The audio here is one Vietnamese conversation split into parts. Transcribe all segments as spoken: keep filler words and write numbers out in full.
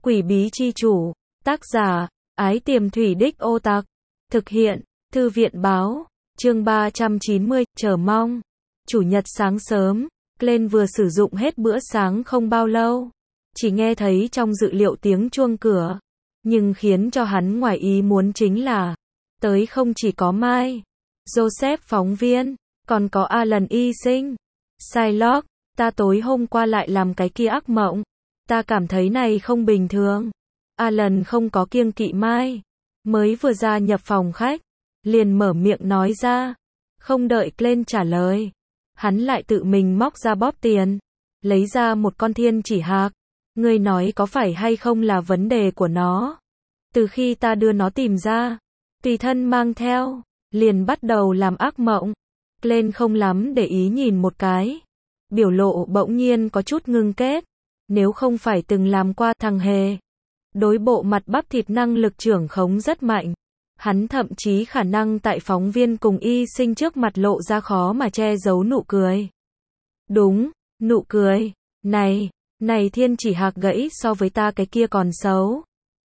Quỷ bí chi chủ, tác giả, Ái Tiềm Thủy Đích Ô Tặc, thực hiện, Thư viện báo, chương ba trăm chín mươi, chờ mong. Chủ nhật sáng sớm, Glenn vừa sử dụng hết bữa sáng không bao lâu, chỉ nghe thấy trong dự liệu tiếng chuông cửa, nhưng khiến cho hắn ngoài ý muốn chính là, tới không chỉ có Mai, Joseph phóng viên, còn có Alan y sinh. Shylock, ta tối hôm qua lại làm cái kia ác mộng, ta cảm thấy này không bình thường. Alan không có kiêng kỵ Mai, mới vừa ra nhập phòng khách, liền mở miệng nói ra, không đợi Glenn trả lời, hắn lại tự mình móc ra bóp tiền, lấy ra một con thiên chỉ hạc, ngươi nói có phải hay không là vấn đề của nó. Từ khi ta đưa nó tìm ra, tùy thân mang theo, liền bắt đầu làm ác mộng. Glenn không lắm để ý nhìn một cái, biểu lộ bỗng nhiên có chút ngưng kết, nếu không phải từng làm qua thằng hề, đối bộ mặt bắp thịt năng lực trưởng khống rất mạnh, hắn thậm chí khả năng tại phóng viên cùng y sinh trước mặt lộ ra khó mà che giấu nụ cười. Đúng, nụ cười, này, này thiên chỉ hạc gãy so với ta cái kia còn xấu.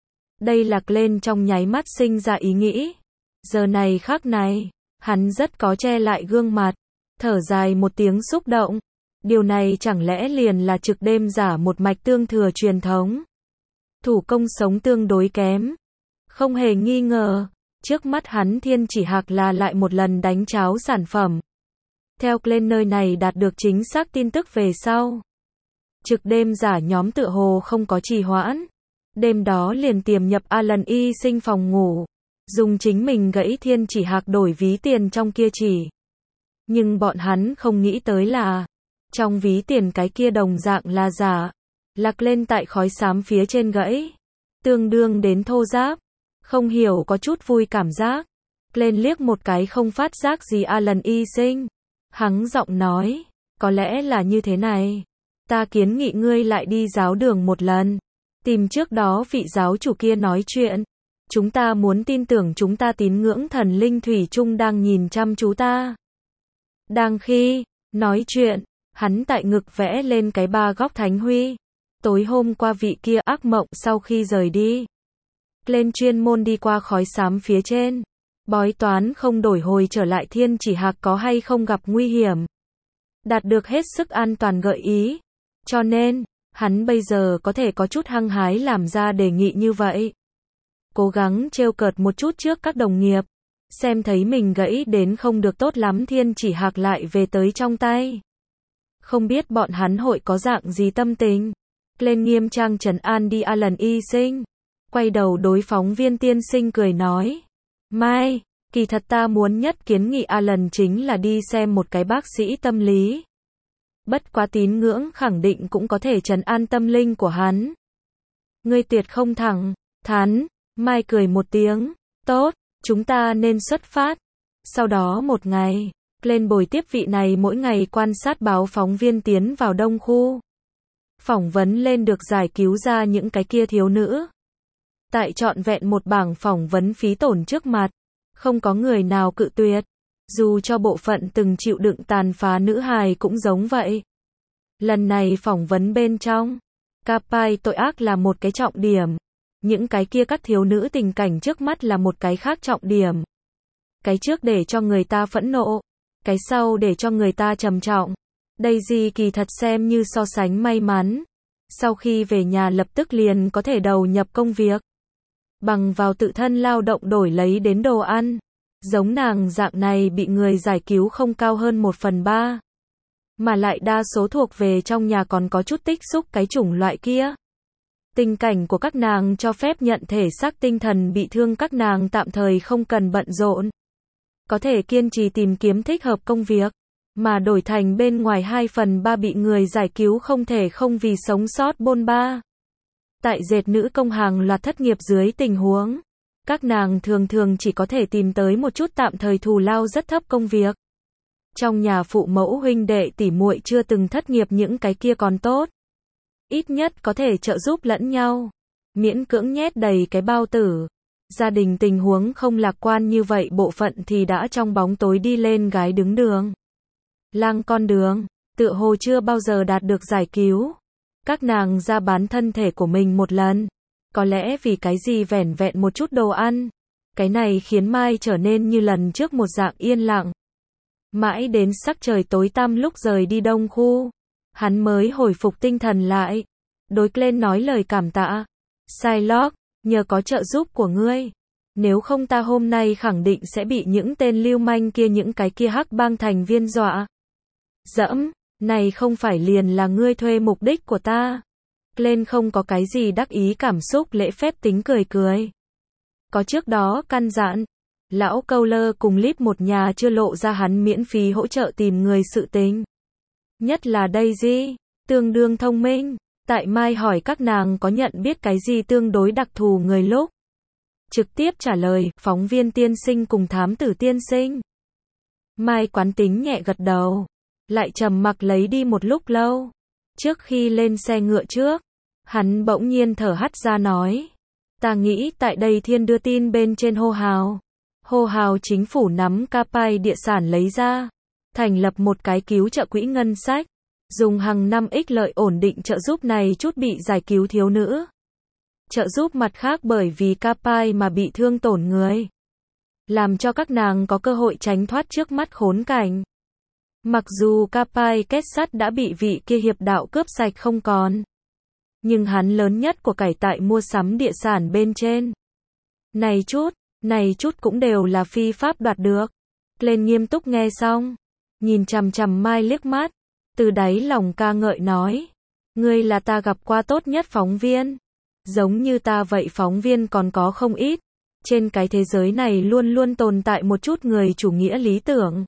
Đây là Glenn trong nháy mắt sinh ra ý nghĩ. Giờ này khắc này, hắn rất có che lại gương mặt, thở dài một tiếng xúc động. Điều này chẳng lẽ liền là trực đêm giả một mạch tương thừa truyền thống. Thủ công sống tương đối kém. Không hề nghi ngờ, trước mắt hắn thiên chỉ hạc là lại một lần đánh cháo sản phẩm. Theo Glenn nơi này đạt được chính xác tin tức về sau. Trực đêm giả nhóm tựa hồ không có trì hoãn. Đêm đó liền tiềm nhập Alan y sinh phòng ngủ, dùng chính mình gãy thiên chỉ hạc đổi ví tiền trong kia chỉ. Nhưng bọn hắn không nghĩ tới là, trong ví tiền cái kia đồng dạng là giả, lạc lên tại khói xám phía trên gãy, tương đương đến thô ráp, không hiểu có chút vui cảm giác. Glenn liếc một cái không phát giác gì Alan y sinh, hắng giọng nói, có lẽ là như thế này, ta kiến nghị ngươi lại đi giáo đường một lần, tìm trước đó vị giáo chủ kia nói chuyện, chúng ta muốn tin tưởng chúng ta tín ngưỡng thần linh thủy chung đang nhìn chăm chú ta. Đang khi nói chuyện, hắn tại ngực vẽ lên cái ba góc thánh huy. Tối hôm qua vị kia ác mộng sau khi rời đi, Glenn chuyên môn đi qua khói xám phía trên, bói toán không đổi hồi trở lại thiên chỉ hạc có hay không gặp nguy hiểm, đạt được hết sức an toàn gợi ý, cho nên hắn bây giờ có thể có chút hăng hái làm ra đề nghị như vậy, cố gắng trêu cợt một chút trước các đồng nghiệp, xem thấy mình gãy đến không được tốt lắm thiên chỉ hạc lại về tới trong tay. Không biết bọn hắn hội có dạng gì tâm tình. Glenn nghiêm trang trấn an đi Alan y sinh, quay đầu đối phóng viên tiên sinh cười nói, Mai, kỳ thật ta muốn nhất kiến nghị Alan chính là đi xem một cái bác sĩ tâm lý. Bất quá tín ngưỡng khẳng định cũng có thể trấn an tâm linh của hắn. Ngươi tuyệt không thẳng, thắn, Mai cười một tiếng, tốt, chúng ta nên xuất phát. Sau đó một ngày, Glenn bồi tiếp vị này mỗi ngày quan sát báo phóng viên tiến vào đông khu. Phỏng vấn lên được giải cứu ra những cái kia thiếu nữ. Tại trọn vẹn một bảng phỏng vấn phí tổn trước mặt, không có người nào cự tuyệt, dù cho bộ phận từng chịu đựng tàn phá nữ hài cũng giống vậy. Lần này phỏng vấn bên trong, Capai tội ác là một cái trọng điểm, những cái kia các thiếu nữ tình cảnh trước mắt là một cái khác trọng điểm. Cái trước để cho người ta phẫn nộ, cái sau để cho người ta trầm trọng. Daisy kỳ thật xem như so sánh may mắn. Sau khi về nhà lập tức liền có thể đầu nhập công việc. Bằng vào tự thân lao động đổi lấy đến đồ ăn. Giống nàng dạng này bị người giải cứu không cao hơn một phần ba. Mà lại đa số thuộc về trong nhà còn có chút tích xúc cái chủng loại kia. Tình cảnh của các nàng cho phép nhận thể xác tinh thần bị thương các nàng tạm thời không cần bận rộn. Có thể kiên trì tìm kiếm thích hợp công việc. Mà đổi thành bên ngoài hai phần ba bị người giải cứu không thể không vì sống sót bôn ba. Tại dệt nữ công hàng loạt thất nghiệp dưới tình huống, các nàng thường thường chỉ có thể tìm tới một chút tạm thời thù lao rất thấp công việc. Trong nhà phụ mẫu huynh đệ tỷ muội chưa từng thất nghiệp những cái kia còn tốt. Ít nhất có thể trợ giúp lẫn nhau. Miễn cưỡng nhét đầy cái bao tử. Gia đình tình huống không lạc quan như vậy bộ phận thì đã trong bóng tối đi lên gái đứng đường. Lang con đường, tựa hồ chưa bao giờ đạt được giải cứu. Các nàng ra bán thân thể của mình một lần, Có lẽ vì cái gì vẻn vẹn một chút đồ ăn. Cái này khiến Mai trở nên như lần trước một dạng yên lặng. Mãi đến sắc trời tối tăm lúc rời đi đông khu, hắn mới hồi phục tinh thần lại. Đối Glenn nói lời cảm tạ. Shylock, nhờ có trợ giúp của ngươi. Nếu không ta hôm nay khẳng định sẽ bị những tên lưu manh kia những cái kia hắc bang thành viên dọa. Dẫm, này không phải liền là ngươi thuê mục đích của ta. Glenn không có cái gì đắc ý cảm xúc lễ phép tính cười cười. Có trước đó căn dặn, lão Cowler cùng Lip một nhà chưa lộ ra hắn miễn phí hỗ trợ tìm người sự tình. Nhất là Daisy, tương đương thông minh. Tại Mai hỏi các nàng có nhận biết cái gì tương đối đặc thù người lúc. Trực tiếp trả lời, phóng viên tiên sinh cùng thám tử tiên sinh. Mai quán tính nhẹ gật đầu. Lại trầm mặc lấy đi một lúc lâu. Trước khi lên xe ngựa trước, hắn bỗng nhiên thở hắt ra nói. Ta nghĩ tại đây thiên đưa tin bên trên hô hào. Hô hào chính phủ nắm Capai địa sản lấy ra. Thành lập một cái cứu trợ quỹ ngân sách. Dùng hàng năm ích lợi ổn định trợ giúp này chút bị giải cứu thiếu nữ. Trợ giúp mặt khác bởi vì Capai mà bị thương tổn người. Làm cho các nàng có cơ hội tránh thoát trước mắt khốn cảnh. Mặc dù Capai kết sắt đã bị vị kia hiệp đạo cướp sạch không còn. Nhưng hắn lớn nhất của cải tại mua sắm địa sản bên trên. Này chút, này chút cũng đều là phi pháp đoạt được. Lên nghiêm túc nghe xong. Nhìn chằm chằm Mai liếc mắt. Từ đáy lòng ca ngợi nói. Ngươi là ta gặp qua tốt nhất phóng viên. Giống như ta vậy phóng viên còn có không ít. Trên cái thế giới này luôn luôn tồn tại một chút người chủ nghĩa lý tưởng.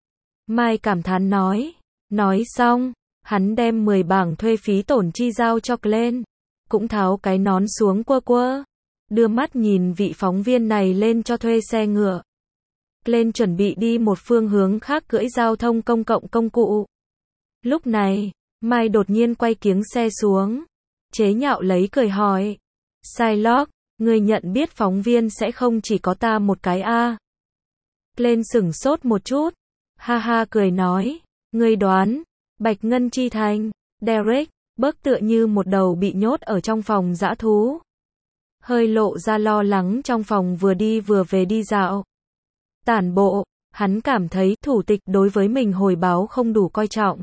Mai cảm thán nói. Nói xong, hắn đem mười bảng thuê phí tổn chi giao cho Glenn. Cũng tháo cái nón xuống quơ quơ. Đưa mắt nhìn vị phóng viên này lên cho thuê xe ngựa. Glenn chuẩn bị đi một phương hướng khác cưỡi giao thông công cộng công cụ. Lúc này, Mai đột nhiên quay kiếng xe xuống. Chế nhạo lấy cười hỏi. Shylock, ngươi nhận biết phóng viên sẽ không chỉ có ta một cái a à. Glenn sửng sốt một chút. Ha ha cười nói. Ngươi đoán. Bạch Ngân Chi Thành. Derek, bớt tựa như một đầu bị nhốt ở trong phòng dã thú. Hơi lộ ra lo lắng trong phòng vừa đi vừa về đi dạo. Tản bộ, hắn cảm thấy thủ tịch đối với mình hồi báo không đủ coi trọng.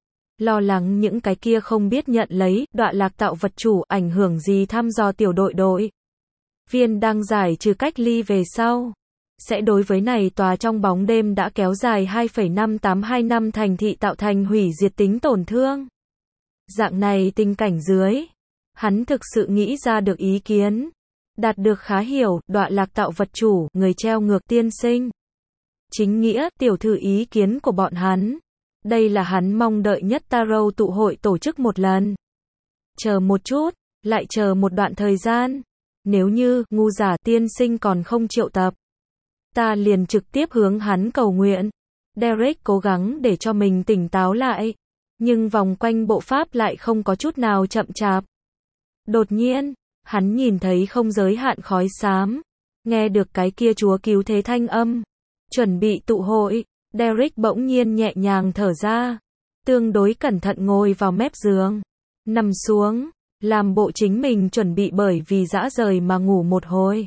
Lo lắng những cái kia không biết nhận lấy, đọa lạc tạo vật chủ, ảnh hưởng gì thăm dò tiểu đội đội. Viên đang giải trừ cách ly về sau. Sẽ đối với này tòa trong bóng đêm đã kéo dài hai phẩy năm tám hai năm thành thị tạo thành hủy diệt tính tổn thương. Dạng này tình cảnh dưới. Hắn thực sự nghĩ ra được ý kiến. Đạt được khá hiểu, đọa lạc tạo vật chủ, người treo ngược tiên sinh. Chính nghĩa, tiểu thư ý kiến của bọn hắn. Đây là hắn mong đợi nhất Tarot tụ hội tổ chức một lần. Chờ một chút, lại chờ một đoạn thời gian. Nếu như, ngu giả tiên sinh còn không triệu tập. Ta liền trực tiếp hướng hắn cầu nguyện. Derek cố gắng để cho mình tỉnh táo lại. Nhưng vòng quanh bộ pháp lại không có chút nào chậm chạp. Đột nhiên, hắn nhìn thấy không giới hạn khói xám. Nghe được cái kia chúa cứu thế thanh âm. Chuẩn bị tụ hội. Derek bỗng nhiên nhẹ nhàng thở ra. Tương đối cẩn thận ngồi vào mép giường. Nằm xuống. Làm bộ chính mình chuẩn bị bởi vì dã rời mà ngủ một hồi.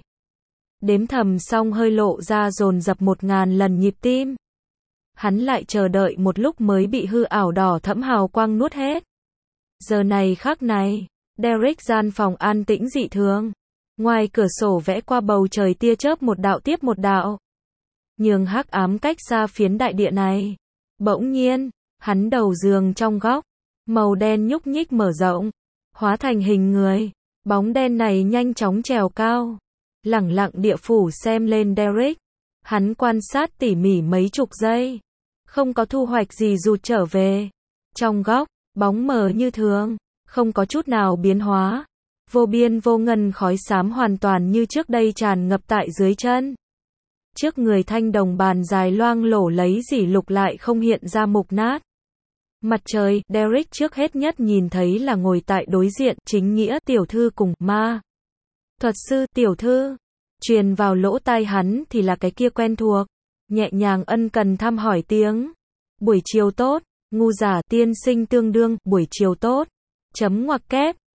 Đếm thầm xong hơi lộ ra dồn dập một ngàn lần nhịp tim. Hắn lại chờ đợi một lúc mới bị hư ảo đỏ thẫm hào quang nuốt hết. Giờ này khắc này, Derek gian phòng an tĩnh dị thường. Ngoài cửa sổ vẽ qua bầu trời tia chớp một đạo tiếp một đạo. Nhường hắc ám cách xa phiến đại địa này. Bỗng nhiên, hắn đầu giường trong góc, màu đen nhúc nhích mở rộng, hóa thành hình người. Bóng đen này nhanh chóng trèo cao, lẳng lặng địa phủ xem lên Derek. Hắn quan sát tỉ mỉ mấy chục giây, không có thu hoạch gì rụt trở về. Trong góc, bóng mờ như thường, không có chút nào biến hóa. Vô biên vô ngần khói xám hoàn toàn như trước đây tràn ngập tại dưới chân. Trước người thanh đồng bàn dài loang lổ lấy dỉ lục lại không hiện ra mục nát. Mặt trời, Derek trước hết nhất nhìn thấy là ngồi tại đối diện, chính nghĩa tiểu thư cùng ma thuật sư tiểu thư. Truyền vào lỗ tai hắn thì là cái kia quen thuộc, nhẹ nhàng ân cần thăm hỏi tiếng. Buổi chiều tốt, ngu giả tiên sinh tương đương, buổi chiều tốt. Chấm ngoặc kép,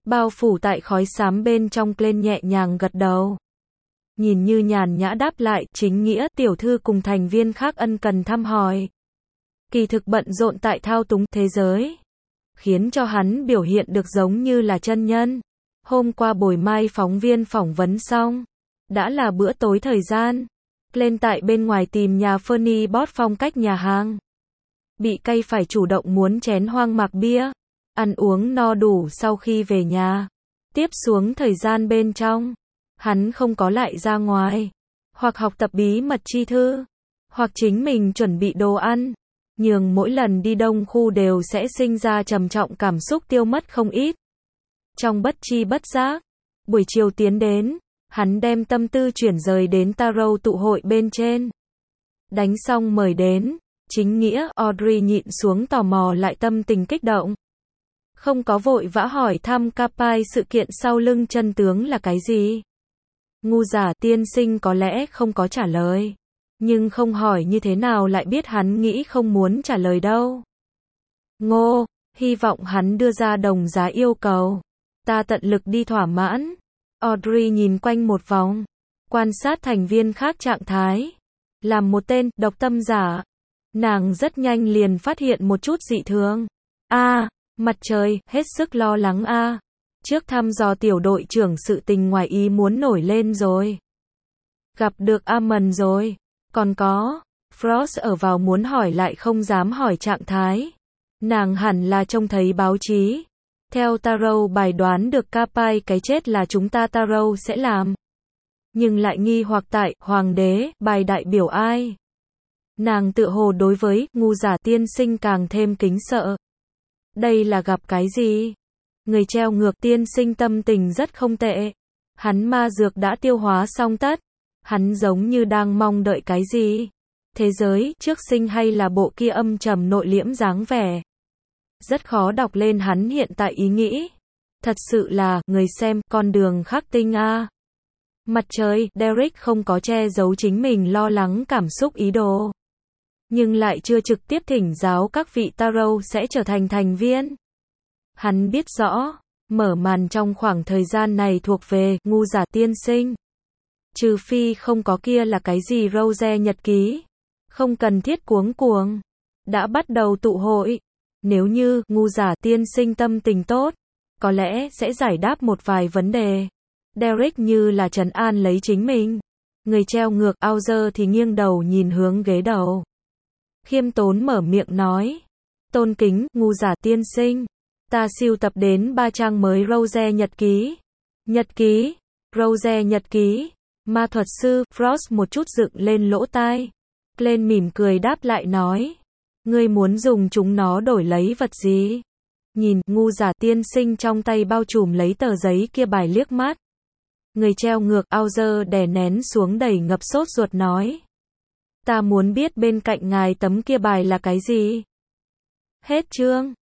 bao phủ tại khói xám bên trong. Glenn nhẹ nhàng gật đầu. Nhìn như nhàn nhã đáp lại, chính nghĩa, tiểu thư cùng thành viên khác ân cần thăm hỏi. Kỳ thực bận rộn tại thao túng thế giới, khiến cho hắn biểu hiện được giống như là chân nhân. Hôm qua buổi mai phóng viên phỏng vấn xong, đã là bữa tối thời gian. Glenn tại bên ngoài tìm nhà Fernie Bot phong cách nhà hàng. Bị cay phải chủ động muốn chén hoang mạc bia. Ăn uống no đủ sau khi về nhà. Tiếp xuống thời gian bên trong, hắn không có lại ra ngoài, hoặc học tập bí mật chi thư, hoặc chính mình chuẩn bị đồ ăn. Nhường mỗi lần đi đông khu đều sẽ sinh ra trầm trọng cảm xúc tiêu mất không ít. Trong bất chi bất giác, buổi chiều tiến đến, hắn đem tâm tư chuyển rời đến tarot tụ hội bên trên. Đánh xong mời đến, chính nghĩa, Audrey nhịn xuống tò mò lại tâm tình kích động. Không có vội vã hỏi thăm Capai sự kiện sau lưng chân tướng là cái gì. Ngu giả tiên sinh có lẽ không có trả lời. Nhưng không hỏi như thế nào lại biết hắn nghĩ không muốn trả lời đâu. Ngô, hy vọng hắn đưa ra đồng giá yêu cầu. Ta tận lực đi thỏa mãn. Audrey nhìn quanh một vòng, quan sát thành viên khác trạng thái. Làm một tên độc tâm giả, nàng rất nhanh liền phát hiện một chút dị thường. A, à, mặt trời, hết sức lo lắng a. À. Trước thăm dò tiểu đội trưởng sự tình ngoài ý muốn nổi lên rồi. Gặp được Amon rồi. Còn có, Frost ở vào muốn hỏi lại không dám hỏi trạng thái. Nàng hẳn là trông thấy báo chí. Theo tarot bài đoán được Capai cái chết là chúng ta tarot sẽ làm. Nhưng lại nghi hoặc tại, hoàng đế, bài đại biểu ai. Nàng tự hồ đối với, ngu giả tiên sinh càng thêm kính sợ. Đây là gặp cái gì? Người treo ngược tiên sinh tâm tình rất không tệ. Hắn ma dược đã tiêu hóa xong tất. Hắn giống như đang mong đợi cái gì? Thế giới, trước sinh hay là bộ kia âm trầm nội liễm dáng vẻ? Rất khó đọc lên hắn hiện tại ý nghĩ. Thật sự là, người xem, con đường khắc tinh a. À. Mặt trời, Derek không có che giấu chính mình lo lắng cảm xúc ý đồ. Nhưng lại chưa trực tiếp thỉnh giáo các vị tarot sẽ trở thành thành viên. Hắn biết rõ, mở màn trong khoảng thời gian này thuộc về, ngu giả tiên sinh. Trừ phi không có kia là cái gì Rose nhật ký. Không cần thiết cuống cuồng. Đã bắt đầu tụ hội. Nếu như, ngu giả tiên sinh tâm tình tốt, có lẽ sẽ giải đáp một vài vấn đề. Derek như là trấn an lấy chính mình. Người treo ngược, Auger thì nghiêng đầu nhìn hướng ghế đầu. Khiêm tốn mở miệng nói. Tôn kính, ngu giả tiên sinh. Ta sưu tập đến ba trang mới Rose nhật ký. Nhật ký. Rose nhật ký. Ma thuật sư, Frost một chút dựng lên lỗ tai. Glenn mỉm cười đáp lại nói. Ngươi muốn dùng chúng nó đổi lấy vật gì? Nhìn, ngu giả tiên sinh trong tay bao trùm lấy tờ giấy kia bài liếc mắt. Người treo ngược, Auger đè nén xuống đầy ngập sốt ruột nói. Ta muốn biết bên cạnh ngài tấm kia bài là cái gì? Hết chương.